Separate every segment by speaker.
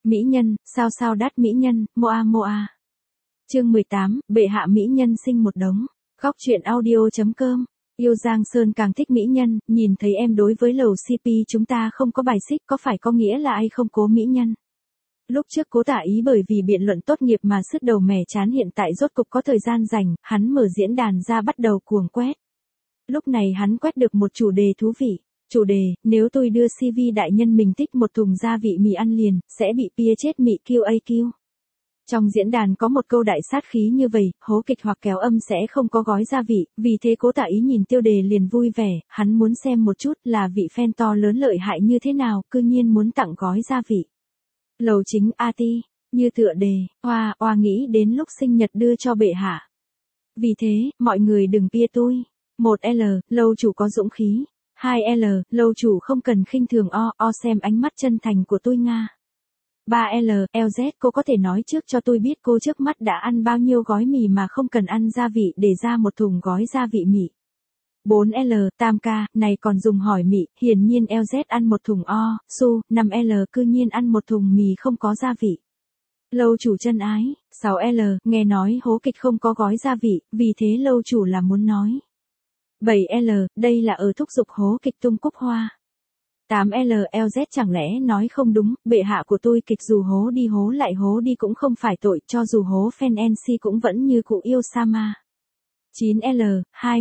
Speaker 1: Mỹ nhân, sao sao đắt mỹ nhân, moa moa. Chương 18, bệ hạ mỹ nhân sinh một đống. Góc truyện audio.com. Yêu Giang Sơn càng thích mỹ nhân, nhìn thấy em đối với lầu CP chúng ta không có bài xích có phải có nghĩa là ai không cố mỹ nhân. Lúc trước Cố Tả Ý bởi vì biện luận tốt nghiệp mà sứt đầu mẻ chán, hiện tại rốt cục có thời gian rảnh, hắn mở diễn đàn ra bắt đầu cuồng quét. Lúc này hắn quét được một chủ đề thú vị. Chủ đề, nếu tôi đưa CV đại nhân mình thích một thùng gia vị mì ăn liền, sẽ bị pia chết mị QAQ. Trong diễn đàn có một câu đại sát khí như vậy, hố kịch hoặc kéo âm sẽ không có gói gia vị, vì thế Cố Tả Ý nhìn tiêu đề liền vui vẻ, hắn muốn xem một chút là vị fan to lớn lợi hại như thế nào, cư nhiên muốn tặng gói gia vị. Lầu chính AT, như tựa đề, oa nghĩ đến lúc sinh nhật đưa cho bệ hạ. Vì thế, mọi người đừng pia tôi. 1L, lâu chủ có dũng khí. 2L, lâu chủ không cần khinh thường xem ánh mắt chân thành của tôi Nga. 3L, LZ, cô có thể nói trước cho tôi biết cô trước mắt đã ăn bao nhiêu gói mì mà không cần ăn gia vị để ra một thùng gói gia vị mì. 4L, Tam ca, này còn dùng hỏi mị, hiển nhiên LZ ăn một thùng su. 5L, cư nhiên ăn một thùng mì không có gia vị. Lâu chủ chân ái. 6L, nghe nói hố kịch không có gói gia vị, vì thế lâu chủ là muốn nói. 7L, đây là ở thúc giục hố kịch tung cúc hoa. 8L, LZ chẳng lẽ nói không đúng, bệ hạ của tôi kịch dù hố đi hố lại hố đi cũng không phải tội, cho dù hố fan NC cũng vẫn như cụ yêu Sama. 9L,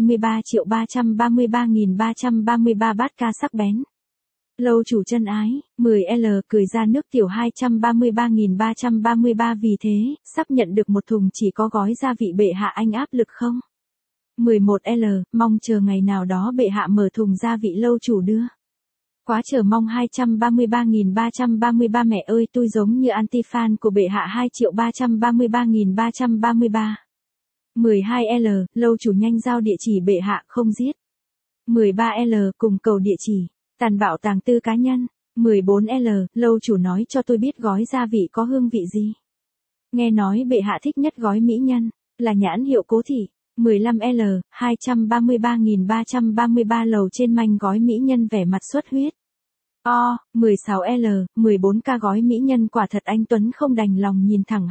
Speaker 1: 23.333.333 bát ca sắc bén. Lâu chủ chân ái. 10L, cười ra nước tiểu 233.333 vì thế, sắp nhận được một thùng chỉ có gói gia vị bệ hạ anh áp lực không? 11L, mong chờ ngày nào đó bệ hạ mở thùng gia vị lâu chủ đưa. Quá chờ mong 233.333 mẹ ơi tôi giống như anti-fan của bệ hạ 2.333.333. 12L, lâu chủ nhanh giao địa chỉ bệ hạ không giết. 13L, cùng cầu địa chỉ, tàn bạo tàng tư cá nhân. 14L, lâu chủ nói cho tôi biết gói gia vị có hương vị gì. Nghe nói bệ hạ thích nhất gói mỹ nhân, là nhãn hiệu Cố Thị. 15L, 233.333 lầu trên manh gói mỹ nhân vẻ mặt xuất huyết. 16L, 14K gói mỹ nhân quả thật anh Tuấn không đành lòng nhìn thẳng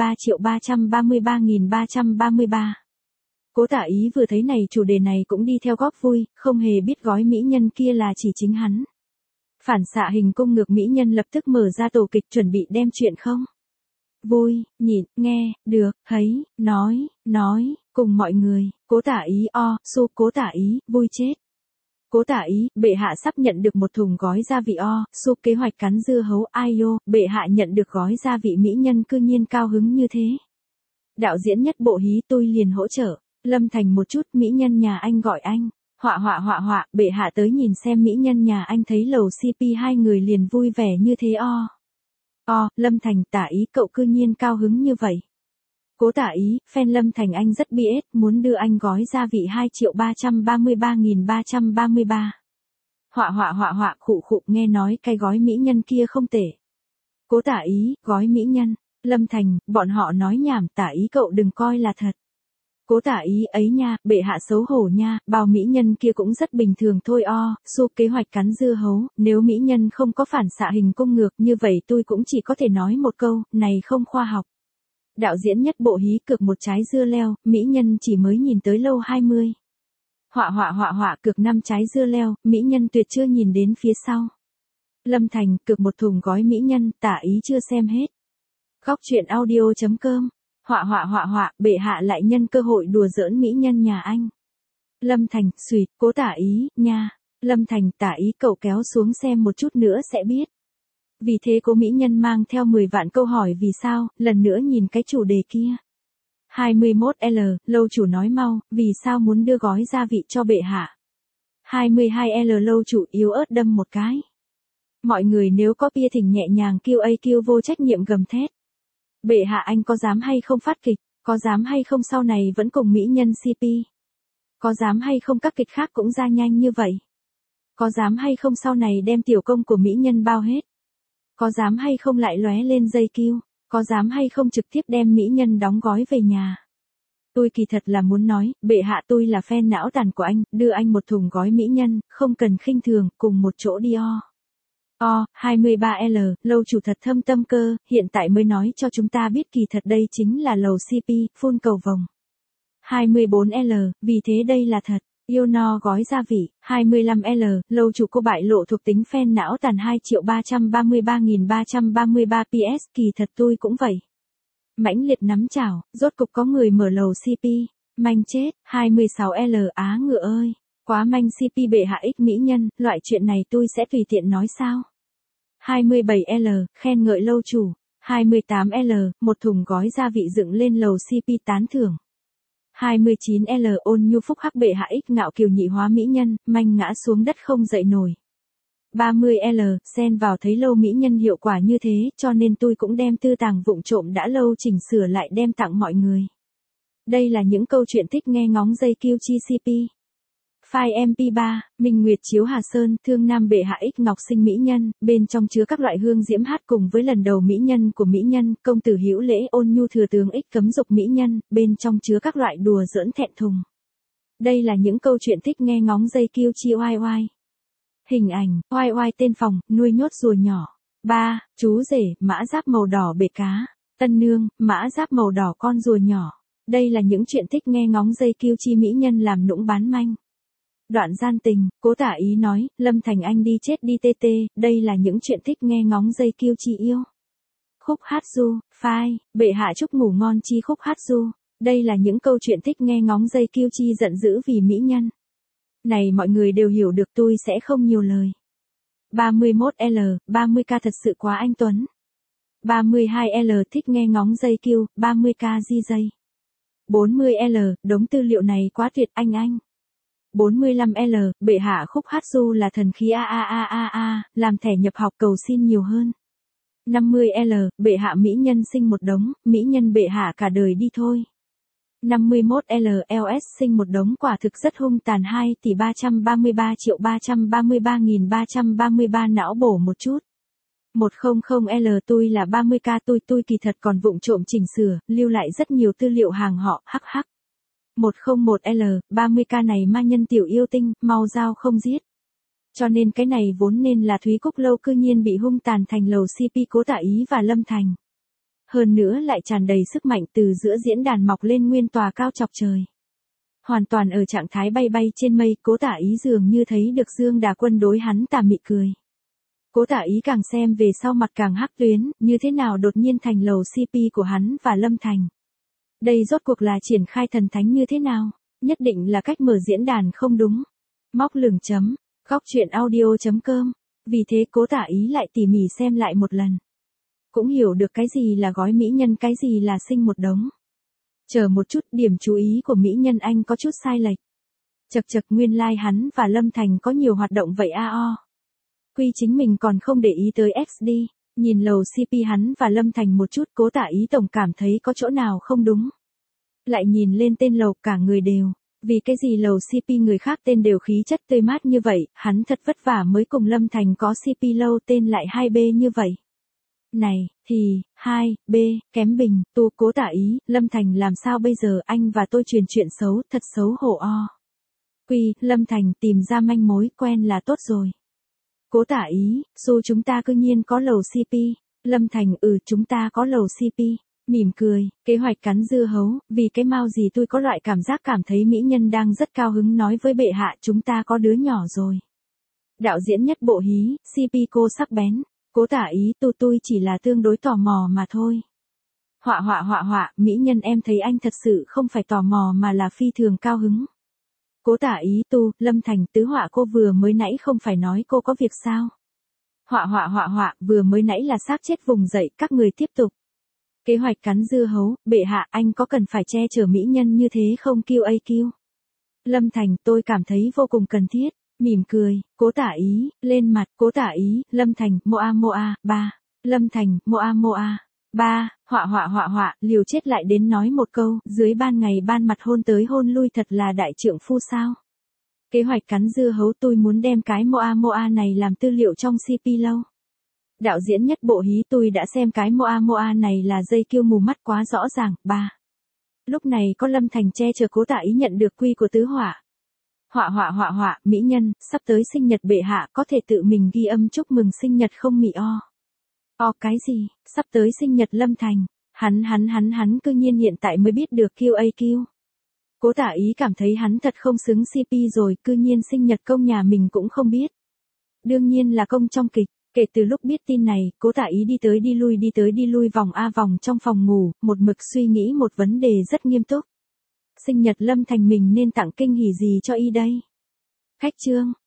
Speaker 1: 23.333.333. Cố Tả Ý vừa thấy này chủ đề này cũng đi theo góp vui, không hề biết gói mỹ nhân kia là chỉ chính hắn. Phản xạ hình cung ngược mỹ nhân lập tức mở ra tổ kịch chuẩn bị đem chuyện không. Vui, nhìn, nghe, được, thấy, nói, cùng mọi người, Cố Tả Ý Cố Tả Ý, vui chết. Cố Tả Ý, bệ hạ sắp nhận được một thùng gói gia vị su kế hoạch cắn dưa hấu bệ hạ nhận được gói gia vị mỹ nhân cư nhiên cao hứng như thế. Đạo diễn nhất bộ hí tôi liền hỗ trợ, Lâm Thành một chút mỹ nhân nhà anh gọi anh, họa, bệ hạ tới nhìn xem mỹ nhân nhà anh thấy lầu CP hai người liền vui vẻ như thế Lâm Thành Tả Ý cậu cư nhiên cao hứng như vậy. Cố Tả Ý, fan Lâm Thành anh rất BS, muốn đưa anh gói gia vị 2.333.333. Họa, khụ, nghe nói cái gói mỹ nhân kia không tệ. Cố Tả Ý, gói mỹ nhân. Lâm Thành, bọn họ nói nhảm, Tả Ý cậu đừng coi là thật. Cố Tả Ý ấy nha, bệ hạ xấu hổ nha, bao mỹ nhân kia cũng rất bình thường thôi su kế hoạch cắn dưa hấu, nếu mỹ nhân không có phản xạ hình cung ngược như vậy tôi cũng chỉ có thể nói một câu, này không khoa học. Đạo diễn nhất bộ hí cược một trái dưa leo, mỹ nhân chỉ mới nhìn tới lâu 20. Họa, cược 5 trái dưa leo, mỹ nhân tuyệt chưa nhìn đến phía sau. Lâm Thành, cược một thùng gói mỹ nhân, Tả Ý chưa xem hết. Góc truyện audio.com. Họa, bệ hạ lại nhân cơ hội đùa giỡn mỹ nhân nhà anh. Lâm Thành, xùyt, Cố Tả Ý, nha. Lâm Thành, Tả Ý cậu kéo xuống xem một chút nữa sẽ biết. Vì thế Cố mỹ nhân mang theo 10 vạn câu hỏi vì sao, lần nữa nhìn cái chủ đề kia. 21L, lâu chủ nói mau, vì sao muốn đưa gói gia vị cho bệ hạ. 22L, lâu chủ yếu ớt đâm một cái. Mọi người nếu có bia thỉnh nhẹ nhàng QAQ vô trách nhiệm gầm thét. Bệ hạ anh có dám hay không phát kịch, có dám hay không sau này vẫn cùng mỹ nhân CP. Có dám hay không các kịch khác cũng ra nhanh như vậy. Có dám hay không sau này đem tiểu công của mỹ nhân bao hết. Có dám hay không lại lóe lên dây kiêu, có dám hay không trực tiếp đem mỹ nhân đóng gói về nhà. Tôi kỳ thật là muốn nói, bệ hạ tôi là fan não tàn của anh, đưa anh một thùng gói mỹ nhân, không cần khinh thường, cùng một chỗ đi 23L, lâu chủ thật thâm tâm cơ, hiện tại mới nói cho chúng ta biết kỳ thật đây chính là lầu CP, phun cầu vồng. 24L, vì thế đây là thật. Yêu no gói gia vị. 25L, lâu chủ cô bại lộ thuộc tính phen não tàn 2.333.333 PS, kỳ thật tôi cũng vậy. Mãnh liệt nắm chảo, rốt cục có người mở lầu CP. Manh chết. 26L, á ngựa ơi. Quá manh CP bệ hạ ích mỹ nhân, loại chuyện này tôi sẽ tùy tiện nói sao. 27L, khen ngợi lâu chủ. 28L, một thùng gói gia vị dựng lên lầu CP tán thưởng. 29L, ôn nhu phúc hắc bệ hạ ích ngạo kiều nhị hóa mỹ nhân, manh ngã xuống đất không dậy nổi. 30L, xen vào thấy lâu mỹ nhân hiệu quả như thế, cho nên tôi cũng đem tư tàng vụng trộm đã lâu chỉnh sửa lại đem tặng mọi người. Đây là những câu chuyện thích nghe ngóng dây kiêu chi CP. File MP3, Minh Nguyệt chiếu Hà Sơn, thương nam bệ hạ ích ngọc sinh mỹ nhân, bên trong chứa các loại hương diễm hát cùng với lần đầu mỹ nhân của mỹ nhân, công tử hữu lễ ôn nhu thừa tướng ích cấm dục mỹ nhân, bên trong chứa các loại đùa giỡn thẹn thùng. Đây là những câu chuyện thích nghe ngóng dây kiêu chi oai oai. Hình ảnh, oai oai tên phòng, nuôi nhốt rùa nhỏ. 3. Chú rể, mã giáp màu đỏ bể cá. Tân nương, mã giáp màu đỏ con rùa nhỏ. Đây là những chuyện thích nghe ngóng dây kiêu chi mỹ nhân làm nũng bán manh. Đoạn gian tình, Cố Tả Ý nói, Lâm Thành anh đi chết đi TT, đây là những chuyện thích nghe ngóng dây kiêu chi yêu. Khúc hát du, phai, bệ hạ chúc ngủ ngon chi khúc hát du, đây là những câu chuyện thích nghe ngóng dây kiêu chi giận dữ vì mỹ nhân. Này mọi người đều hiểu được tôi sẽ không nhiều lời. 31L, 30K thật sự quá anh Tuấn. 32L thích nghe ngóng dây kiêu, 30K di dây. 40L, đống tư liệu này quá tuyệt anh. 45L, bệ hạ khúc hát du là thần khí làm thẻ nhập học cầu xin nhiều hơn. 50L, bệ hạ mỹ nhân sinh một đống, mỹ nhân bệ hạ cả đời đi thôi. 51L, LS sinh một đống quả thực rất hung tàn 2.333.333.333 não bổ một chút. 100L tôi là 30K tôi kỳ thật còn vụng trộm chỉnh sửa, lưu lại rất nhiều tư liệu hàng họ, hắc hắc. 101L, 30K này ma nhân tiểu yêu tinh, mau giao không giết. Cho nên cái này vốn nên là Thúy Cúc Lâu cư nhiên bị hung tàn thành lầu CP Cố Tả Ý và Lâm Thành. Hơn nữa lại tràn đầy sức mạnh từ giữa diễn đàn mọc lên nguyên tòa cao chọc trời. Hoàn toàn ở trạng thái bay bay trên mây, Cố Tả Ý dường như thấy được Dương Đà Quân đối hắn tà mị cười. Cố Tả Ý càng xem về sau mặt càng hắc tuyến, như thế nào đột nhiên thành lầu CP của hắn và Lâm Thành. Đây rốt cuộc là triển khai thần thánh như thế nào? Nhất định là cách mở diễn đàn không đúng. Móc lửng chấm, góc chuyện audio.com. Vì thế Cố Tả Ý lại tỉ mỉ xem lại một lần. Cũng hiểu được cái gì là gói mỹ nhân, cái gì là sinh một đống. Chờ một chút, điểm chú ý của mỹ nhân anh có chút sai lệch. Chật nguyên lai hắn và Lâm Thành có nhiều hoạt động vậy Quy chính mình còn không để ý tới XD. Nhìn lầu CP hắn và Lâm Thành một chút, Cố Tả Ý tổng cảm thấy có chỗ nào không đúng. Lại nhìn lên tên lầu cả người đều. Vì cái gì lầu CP người khác tên đều khí chất tươi mát như vậy, hắn thật vất vả mới cùng Lâm Thành có CP lâu tên lại 2B như vậy. Này, thì, 2B, kém bình, tu Cố Tả Ý, Lâm Thành làm sao bây giờ anh và tôi truyền chuyện xấu, thật xấu hổ Quy, Lâm Thành tìm ra manh mối quen là tốt rồi. Cố Tả Ý, dù chúng ta cư nhiên có lầu CP. Lâm Thành, chúng ta có lầu CP. Mỉm cười, kế hoạch cắn dưa hấu, vì cái mau gì tôi có loại cảm giác cảm thấy mỹ nhân đang rất cao hứng nói với bệ hạ chúng ta có đứa nhỏ rồi. Đạo diễn Nhất Bộ Hí, CP cô sắc bén. Cố Tả Ý, tôi chỉ là tương đối tò mò mà thôi. Họa, mỹ nhân em thấy anh thật sự không phải tò mò mà là phi thường cao hứng. Cố Tả Ý, Lâm Thành, tứ họa cô vừa mới nãy không phải nói cô có việc sao? Họa, vừa mới nãy là xác chết vùng dậy, các người tiếp tục. Kế hoạch cắn dưa hấu, bệ hạ anh có cần phải che chở mỹ nhân như thế không QAQ? Lâm Thành, tôi cảm thấy vô cùng cần thiết. Mỉm cười, Cố Tả Ý, lên mặt, Cố Tả Ý, Lâm Thành, moa, 3. Lâm Thành, moa, 3. Họa, liều chết lại đến nói một câu, dưới ban ngày ban mặt hôn tới hôn lui thật là đại trượng phu sao? Kế hoạch cắn dưa hấu tôi muốn đem cái moa này làm tư liệu trong CP lâu. Đạo diễn Nhất Bộ Hí tôi đã xem cái moa này là dây kiêu mù mắt quá rõ ràng, 3. Lúc này có Lâm Thành che chở Cố Tả Ý nhận được quy của tứ họa. Họa, mỹ nhân, sắp tới sinh nhật bệ hạ có thể tự mình ghi âm chúc mừng sinh nhật không mị o. Cái gì, sắp tới sinh nhật Lâm Thành, hắn cư nhiên hiện tại mới biết được QAQ. Cố Tả Ý cảm thấy hắn thật không xứng CP rồi, cư nhiên sinh nhật công nhà mình cũng không biết. Đương nhiên là công trong kịch, kể từ lúc biết tin này, Cố Tả Ý đi tới đi lui vòng a vòng trong phòng ngủ, một mực suy nghĩ một vấn đề rất nghiêm túc. Sinh nhật Lâm Thành mình nên tặng kinh hỉ gì cho y đây? Khách trương,